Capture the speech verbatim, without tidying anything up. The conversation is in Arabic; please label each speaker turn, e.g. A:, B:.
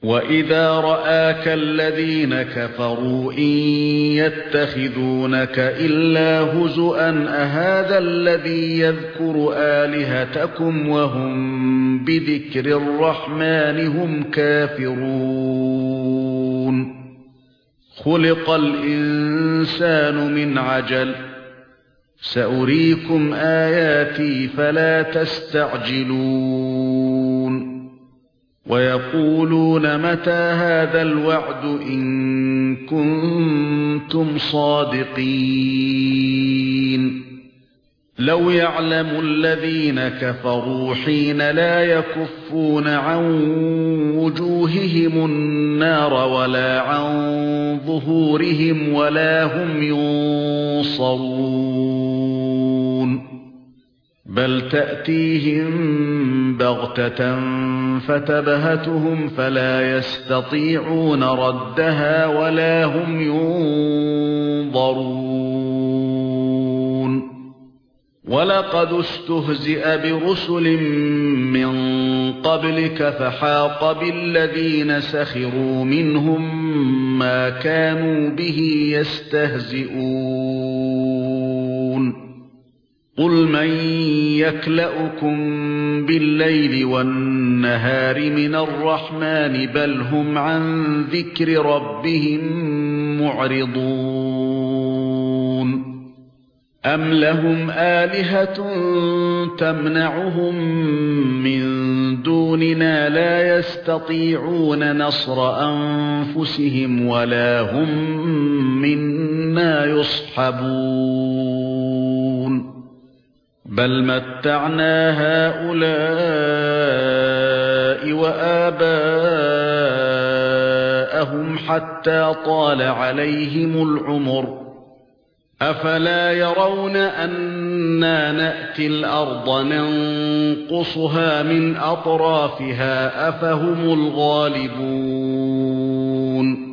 A: وَإِذَا رَآكَ الَّذِينَ كَفَرُوا إِن يَتَّخِذُونَكَ إِلَّا هُزُوًا أَهَذَا الَّذِي يَذْكُرُ آلِهَتَكُمْ وَهُمْ بِذِكْرِ الرَّحْمَنِ هُمْ كَافِرُونَ خُلِقَ الْإِنسَانُ مِنْ عَجَلٍ سَأُرِيكُمْ آيَاتِي فَلَا تَسْتَعْجِلُونَ وَيَقُولُونَ مَتَى هَذَا الْوَعْدُ إِن كُنتُمْ صَادِقِينَ لَوْ يَعْلَمُ الَّذِينَ كَفَرُوا حِينَ لَا يَكُفُّونَ عَن وُجُوهِهِمُ النَّارَ وَلَا عَن ظُهُورِهِمْ وَلَا هُمْ يُنصَرُونَ بَلْ تَأْتِيهِم بَغْتَةً فَتَبْهَتُهُمْ فَلَا يَسْتَطِيعُونَ رَدَّهَا وَلَا هُمْ يُنظَرُونَ وَلَقَدِ اسْتُهْزِئَ بِرُسُلٍ مِّن قَبْلِكَ فَحَاقَ بِالَّذِينَ سَخِرُوا مِنْهُم مَّا كَانُوا بِهِ يَسْتَهْزِئُونَ قُلْ مَن يَكْلَؤُكُم بِاللَّيْلِ وَالنَّهَارِ مِنَ الرَّحْمَنِ بَلْ هُمْ عَن ذِكْرِ رَبِّهِم مُّعْرِضُونَ أَمْ لَهُمْ آلِهَةٌ تَمْنَعُهُم مِّن دُونِنَا لَا يَسْتَطِيعُونَ نَصْرَ أَنفُسِهِمْ وَلَا هُم مِّنَّا يُصْحَبُونَ بَلْ مَتَّعْنَا هَؤُلَاءِ وَآبَاءَهُمْ حَتَّى طَالَ عَلَيْهِمُ الْعُمُرُ أَفَلَا يَرَوْنَ أَنَّا نَأْتِي الْأَرْضَ نَنقُصُهَا مِنْ أَطْرَافِهَا أَفَهُمُ الْغَالِبُونَ